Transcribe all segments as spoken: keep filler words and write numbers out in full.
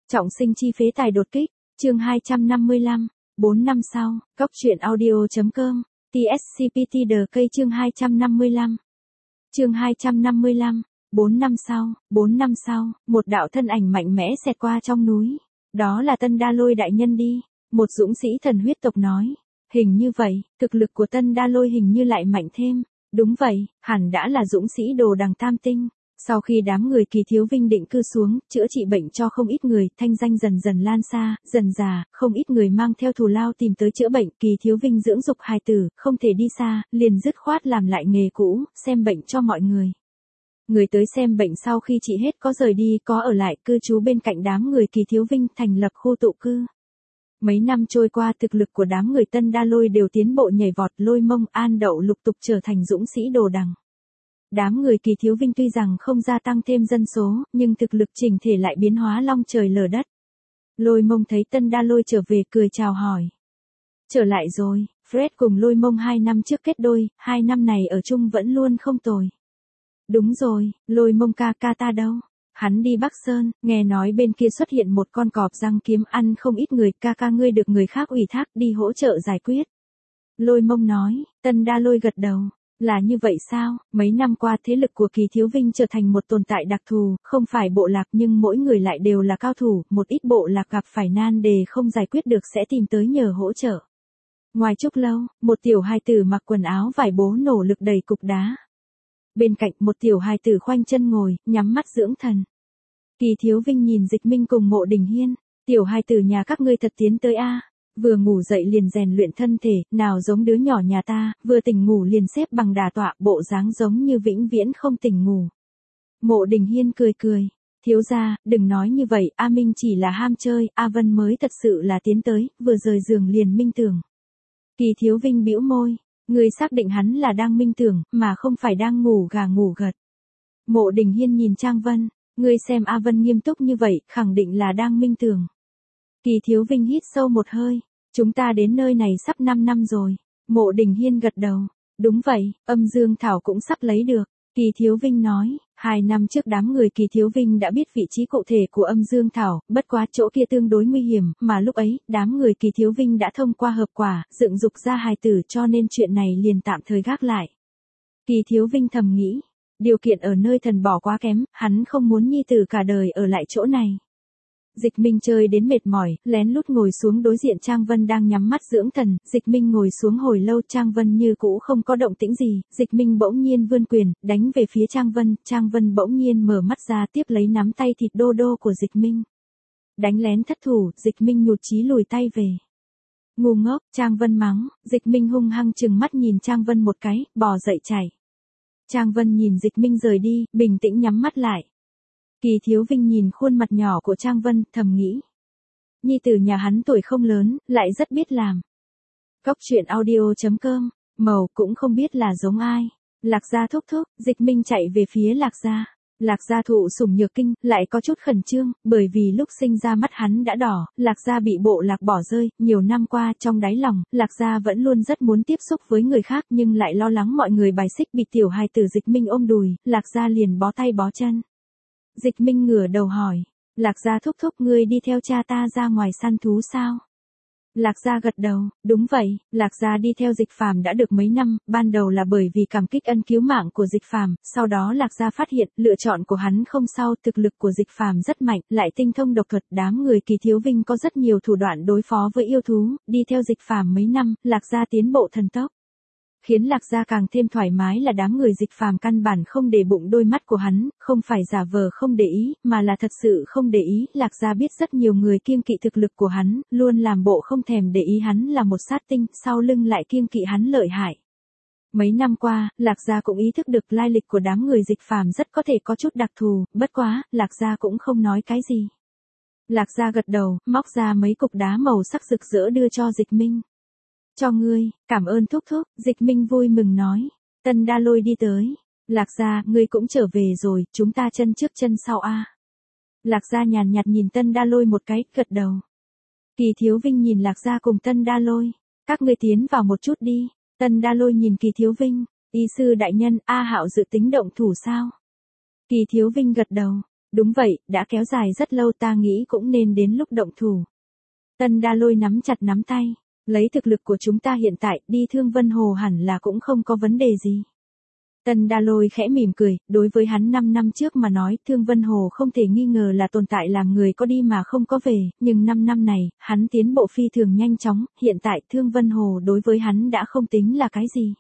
Trọng sinh chi phế tài đột kích, chương hai trăm năm mươi lăm, bốn năm sau, Cóc truyện audio.com, tê ét xê pê tê The Cây chương hai trăm năm mươi lăm. Chương hai trăm năm mươi lăm, bốn năm sau, bốn năm sau, một đạo thân ảnh mạnh mẽ xẹt qua trong núi. Đó là Tân Đa Lôi đại nhân đi, một dũng sĩ thần huyết tộc nói. Hình như vậy, thực lực của Tân Đa Lôi hình như lại mạnh thêm. Đúng vậy, hẳn đã là dũng sĩ đồ đằng tam tinh. Sau khi đám người Kỳ Thiếu Vinh định cư xuống, chữa trị bệnh cho không ít người, thanh danh dần dần lan xa, dần già, không ít người mang theo thù lao tìm tới chữa bệnh. Kỳ Thiếu Vinh dưỡng dục hài tử, không thể đi xa, liền dứt khoát làm lại nghề cũ, xem bệnh cho mọi người. Người tới xem bệnh sau khi trị hết có rời đi, có ở lại cư trú bên cạnh đám người Kỳ Thiếu Vinh, thành lập khu tụ cư. Mấy năm trôi qua, thực lực của đám người Tân Đa Lôi đều tiến bộ nhảy vọt, Lôi Mông, An Đậu lục tục trở thành dũng sĩ đồ đằng. Đám người Kỳ Thiếu Vinh tuy rằng không gia tăng thêm dân số, nhưng thực lực chỉnh thể lại biến hóa long trời lở đất. Lôi Mông thấy Tân Đa Lôi trở về cười chào hỏi. Trở lại rồi, Fred cùng Lôi Mông hai năm trước kết đôi, hai năm này ở chung vẫn luôn không tồi. Đúng rồi, Lôi Mông ca ca ta đâu? Hắn đi Bắc Sơn, nghe nói bên kia xuất hiện một con cọp răng kiếm ăn không ít người, ca ca ngươi được người khác ủy thác đi hỗ trợ giải quyết. Lôi Mông nói, Tân Đa Lôi gật đầu. Là như vậy sao? Mấy năm qua thế lực của Kỳ Thiếu Vinh trở thành một tồn tại đặc thù, không phải bộ lạc nhưng mỗi người lại đều là cao thủ, một ít bộ lạc gặp phải nan đề không giải quyết được sẽ tìm tới nhờ hỗ trợ. Ngoài Trúc Lâu, một tiểu hài tử mặc quần áo vải bố nỗ lực đầy cục đá. Bên cạnh một tiểu hài tử khoanh chân ngồi, nhắm mắt dưỡng thần. Kỳ Thiếu Vinh nhìn Dịch Minh cùng Mộ Đình Hiên, tiểu hài tử nhà các ngươi thật tiến tới a. Vừa ngủ dậy liền rèn luyện thân thể, nào giống đứa nhỏ nhà ta, vừa tỉnh ngủ liền xếp bằng đà tọa, bộ dáng giống như vĩnh viễn không tỉnh ngủ. Mộ Đình Hiên cười cười, thiếu gia, đừng nói như vậy, A Minh chỉ là ham chơi, A Vân mới thật sự là tiến tới, vừa rời giường liền minh tưởng. Kỳ Thiếu Vinh bĩu môi, người xác định hắn là đang minh tưởng, mà không phải đang ngủ gà ngủ gật. Mộ Đình Hiên nhìn Trang Vân, ngươi xem A Vân nghiêm túc như vậy, khẳng định là đang minh tưởng. Kỳ Thiếu Vinh hít sâu một hơi. Chúng ta đến nơi này sắp năm năm rồi. Mộ Đình Hiên gật đầu. Đúng vậy, âm dương thảo cũng sắp lấy được. Kỳ Thiếu Vinh nói, hai năm trước đám người Kỳ Thiếu Vinh đã biết vị trí cụ thể của âm dương thảo, bất quá chỗ kia tương đối nguy hiểm, mà lúc ấy, đám người Kỳ Thiếu Vinh đã thông qua hợp quả, dựng dục ra hài tử cho nên chuyện này liền tạm thời gác lại. Kỳ Thiếu Vinh thầm nghĩ, điều kiện ở nơi thần bỏ quá kém, hắn không muốn nhi tử cả đời ở lại chỗ này. Dịch Minh chơi đến mệt mỏi, lén lút ngồi xuống đối diện Trang Vân đang nhắm mắt dưỡng thần, Dịch Minh ngồi xuống hồi lâu, Trang Vân như cũ không có động tĩnh gì, Dịch Minh bỗng nhiên vươn quyền, đánh về phía Trang Vân, Trang Vân bỗng nhiên mở mắt ra tiếp lấy nắm tay thịt đô đô của Dịch Minh. Đánh lén thất thủ, Dịch Minh nhụt chí lùi tay về. Ngu ngốc, Trang Vân mắng, Dịch Minh hung hăng trừng mắt nhìn Trang Vân một cái, bò dậy chạy. Trang Vân nhìn Dịch Minh rời đi, bình tĩnh nhắm mắt lại. Kỳ Thiếu Vinh nhìn khuôn mặt nhỏ của Trang Vân, thầm nghĩ. Nhi tử nhà hắn tuổi không lớn, lại rất biết làm. Cóc truyện audio.com, màu cũng không biết là giống ai. Lạc Gia thúc thúc, Dịch Minh chạy về phía Lạc Gia. Lạc Gia thụ sủng nhược kinh, lại có chút khẩn trương, bởi vì lúc sinh ra mắt hắn đã đỏ, Lạc Gia bị bộ lạc bỏ rơi, nhiều năm qua trong đáy lòng, Lạc Gia vẫn luôn rất muốn tiếp xúc với người khác nhưng lại lo lắng mọi người bài xích bị tiểu hài tử Dịch Minh ôm đùi, Lạc Gia liền bó tay bó chân. Dịch Minh ngửa đầu hỏi, Lạc Gia thúc thúc ngươi đi theo cha ta ra ngoài săn thú sao? Lạc Gia gật đầu, đúng vậy, Lạc Gia đi theo Dịch Phàm đã được mấy năm, ban đầu là bởi vì cảm kích ân cứu mạng của Dịch Phàm, sau đó Lạc Gia phát hiện, lựa chọn của hắn không sao, thực lực của Dịch Phàm rất mạnh, lại tinh thông độc thuật, đám người Kỳ Thiếu Vinh có rất nhiều thủ đoạn đối phó với yêu thú, đi theo Dịch Phàm mấy năm, Lạc Gia tiến bộ thần tốc. Khiến Lạc Gia càng thêm thoải mái là đám người Dịch Phàm căn bản không để bụng đôi mắt của hắn, không phải giả vờ không để ý, mà là thật sự không để ý, Lạc Gia biết rất nhiều người kiêng kỵ thực lực của hắn, luôn làm bộ không thèm để ý hắn là một sát tinh, sau lưng lại kiêng kỵ hắn lợi hại. Mấy năm qua, Lạc Gia cũng ý thức được lai lịch của đám người Dịch Phàm rất có thể có chút đặc thù, bất quá, Lạc Gia cũng không nói cái gì. Lạc Gia gật đầu, móc ra mấy cục đá màu sắc rực rỡ đưa cho Dịch Minh. Cho ngươi, cảm ơn thúc thúc, Dịch Minh vui mừng nói. Tân Đa Lôi đi tới. Lạc Gia, ngươi cũng trở về rồi, chúng ta chân trước chân sau a. Lạc Gia nhàn nhạt nhìn Tân Đa Lôi một cái, gật đầu. Kỳ Thiếu Vinh nhìn Lạc Gia cùng Tân Đa Lôi. Các ngươi tiến vào một chút đi. Tân Đa Lôi nhìn Kỳ Thiếu Vinh. Y sư đại nhân, A Hạo dự tính động thủ sao? Kỳ Thiếu Vinh gật đầu. Đúng vậy, đã kéo dài rất lâu, ta nghĩ cũng nên đến lúc động thủ. Tân Đa Lôi nắm chặt nắm tay. Lấy thực lực của chúng ta hiện tại, đi Thương Vân Hồ hẳn là cũng không có vấn đề gì. Tân Đa Lôi khẽ mỉm cười, đối với hắn năm năm trước mà nói, Thương Vân Hồ không thể nghi ngờ là tồn tại làm người có đi mà không có về, nhưng năm năm này, hắn tiến bộ phi thường nhanh chóng, hiện tại Thương Vân Hồ đối với hắn đã không tính là cái gì.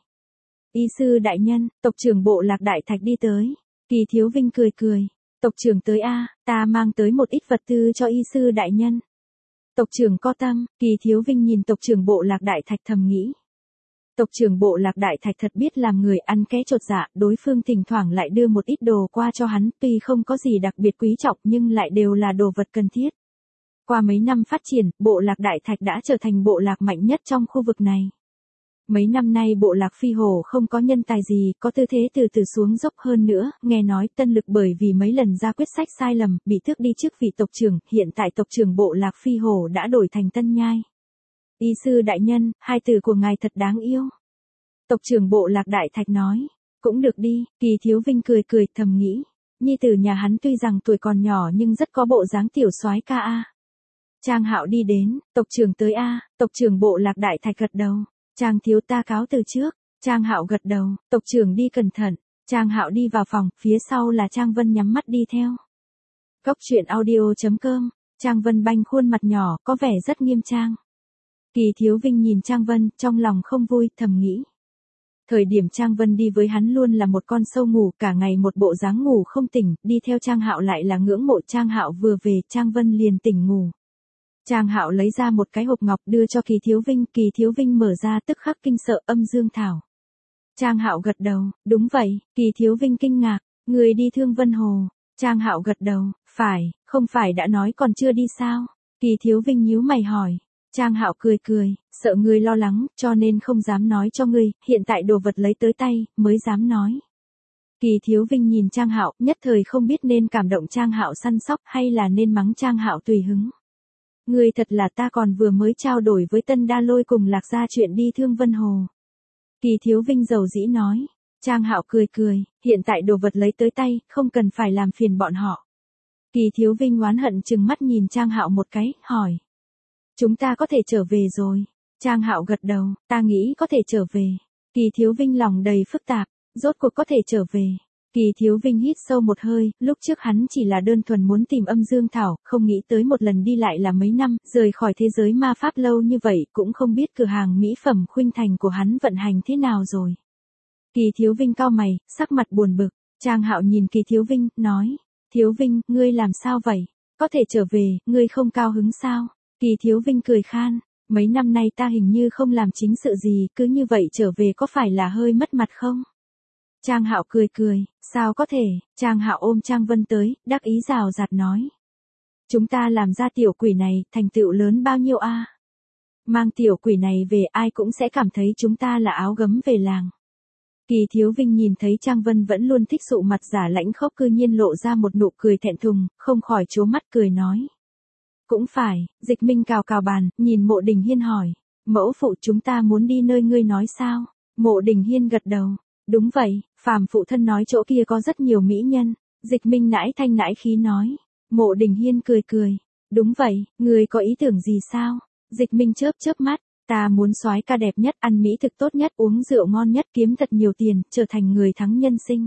Y sư đại nhân, tộc trưởng bộ lạc Đại Thạch đi tới. Kỳ Thiếu Vinh cười cười. Tộc trưởng tới a, ta mang tới một ít vật tư cho y sư đại nhân. Tộc trưởng có tâm, Kỳ Thiếu Vinh nhìn tộc trưởng bộ lạc Đại Thạch thầm nghĩ. Tộc trưởng bộ lạc Đại Thạch thật biết làm người ăn ké chột dạ, đối phương thỉnh thoảng lại đưa một ít đồ qua cho hắn, tuy không có gì đặc biệt quý trọng nhưng lại đều là đồ vật cần thiết. Qua mấy năm phát triển, bộ lạc Đại Thạch đã trở thành bộ lạc mạnh nhất trong khu vực này. Mấy năm nay bộ lạc Phi Hổ không có nhân tài gì, có tư thế từ từ xuống dốc hơn nữa, nghe nói Tân Lực bởi vì mấy lần ra quyết sách sai lầm, bị tước đi chức vị tộc trưởng, hiện tại tộc trưởng bộ lạc Phi Hổ đã đổi thành Tân Nhai. Y sư đại nhân, hai từ của ngài thật đáng yêu. Tộc trưởng bộ lạc Đại Thạch nói, cũng được đi, Kỳ Thiếu Vinh cười cười thầm nghĩ, nhi tử nhà hắn tuy rằng tuổi còn nhỏ nhưng rất có bộ dáng tiểu soái ca a. Trang Hạo đi đến, tộc trưởng tới a, tộc trưởng bộ lạc Đại Thạch gật đầu. Trang thiếu ta cáo từ trước. Trang Hạo gật đầu, tộc trưởng đi cẩn thận. Trang Hạo đi vào phòng, phía sau là Trang Vân nhắm mắt đi theo. Cốc truyện audio chấm com. Trang Vân banh khuôn mặt nhỏ, có vẻ rất nghiêm trang. Kỳ Thiếu Vinh nhìn Trang Vân, trong lòng không vui, thầm nghĩ. Thời điểm Trang Vân đi với hắn luôn là một con sâu ngủ, cả ngày một bộ dáng ngủ không tỉnh, đi theo Trang Hạo lại là ngưỡng mộ. Trang Hạo vừa về, Trang Vân liền tỉnh ngủ. Trang Hạo lấy ra một cái hộp ngọc đưa cho Kỳ Thiếu Vinh, Kỳ Thiếu Vinh mở ra tức khắc kinh sợ, âm dương thảo. Trang Hạo gật đầu, đúng vậy. Kỳ Thiếu Vinh kinh ngạc, người đi Thương Vân Hồ. Trang Hạo gật đầu, phải, không phải đã nói còn chưa đi sao? Kỳ Thiếu Vinh nhíu mày hỏi. Trang Hạo cười cười, sợ ngươi lo lắng, cho nên không dám nói cho ngươi, hiện tại đồ vật lấy tới tay, mới dám nói. Kỳ Thiếu Vinh nhìn Trang Hạo, nhất thời không biết nên cảm động Trang Hạo săn sóc hay là nên mắng Trang Hạo tùy hứng. Ngươi thật là, ta còn vừa mới trao đổi với Tân Đa Lôi cùng Lạc Gia chuyện đi Thương Vân Hồ. Kỳ Thiếu Vinh dầu dĩ nói. Trang Hạo cười cười, hiện tại đồ vật lấy tới tay, không cần phải làm phiền bọn họ. Kỳ Thiếu Vinh oán hận chừng mắt nhìn Trang Hạo một cái, hỏi. Chúng ta có thể trở về rồi. Trang Hạo gật đầu, ta nghĩ có thể trở về. Kỳ Thiếu Vinh lòng đầy phức tạp, rốt cuộc có thể trở về. Kỳ Thiếu Vinh hít sâu một hơi, lúc trước hắn chỉ là đơn thuần muốn tìm âm dương thảo, không nghĩ tới một lần đi lại là mấy năm, rời khỏi thế giới ma pháp lâu như vậy, cũng không biết cửa hàng mỹ phẩm Khuynh Thành của hắn vận hành thế nào rồi. Kỳ Thiếu Vinh cau mày, sắc mặt buồn bực. Trang Hạo nhìn Kỳ Thiếu Vinh, nói, Thiếu Vinh, ngươi làm sao vậy? Có thể trở về, ngươi không cao hứng sao? Kỳ Thiếu Vinh cười khan, mấy năm nay ta hình như không làm chính sự gì, cứ như vậy trở về có phải là hơi mất mặt không? Trang Hạo cười cười, sao có thể? Trang Hạo ôm Trang Vân tới, đắc ý rào rạt nói. Chúng ta làm ra tiểu quỷ này, thành tựu lớn bao nhiêu a? Mang tiểu quỷ này về ai cũng sẽ cảm thấy chúng ta là áo gấm về làng. Kỳ Thiếu Vinh nhìn thấy Trang Vân vẫn luôn thích sụ mặt giả lãnh khốc cư nhiên lộ ra một nụ cười thẹn thùng, không khỏi trố mắt cười nói. Cũng phải, Dịch Minh cào cào bàn, nhìn Mộ Đình Hiên hỏi. Mẫu phụ chúng ta muốn đi nơi ngươi nói sao? Mộ Đình Hiên gật đầu. Đúng vậy, phàm phụ thân nói chỗ kia có rất nhiều mỹ nhân. Dịch Minh nãi thanh nãi khí nói. Mộ Đình Hiên cười cười. Đúng vậy, ngươi có ý tưởng gì sao? Dịch Minh chớp chớp mắt. Ta muốn soái ca đẹp nhất, ăn mỹ thực tốt nhất, uống rượu ngon nhất, kiếm thật nhiều tiền, trở thành người thắng nhân sinh.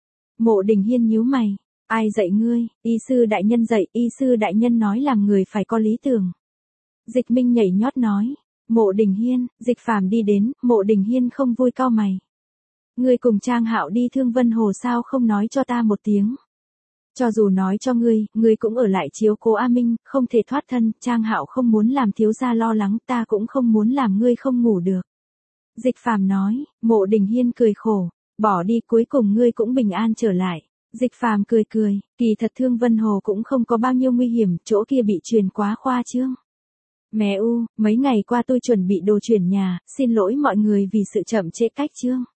Mộ Đình Hiên nhíu mày. Ai dạy ngươi? Y sư đại nhân dạy, y sư đại nhân nói làm người phải có lý tưởng. Dịch Minh nhảy nhót nói. Mộ Đình Hiên, Dịch Phàm đi đến, Mộ Đình Hiên không vui cau mày. Ngươi cùng Trang Hạo đi Thương Vân Hồ sao không nói cho ta một tiếng? Cho dù nói cho ngươi, ngươi cũng ở lại chiếu cố A Minh, không thể thoát thân, Trang Hạo không muốn làm thiếu gia lo lắng, ta cũng không muốn làm ngươi không ngủ được. Dịch Phàm nói. Mộ Đình Hiên cười khổ. Bỏ đi, cuối cùng ngươi cũng bình an trở lại. Dịch Phàm cười cười, kỳ thật Thương Vân Hồ cũng không có bao nhiêu nguy hiểm, chỗ kia bị truyền quá khoa trương. Mẹ u, mấy ngày qua tôi chuẩn bị đồ chuyển nhà, xin lỗi mọi người vì sự chậm trễ cách chương.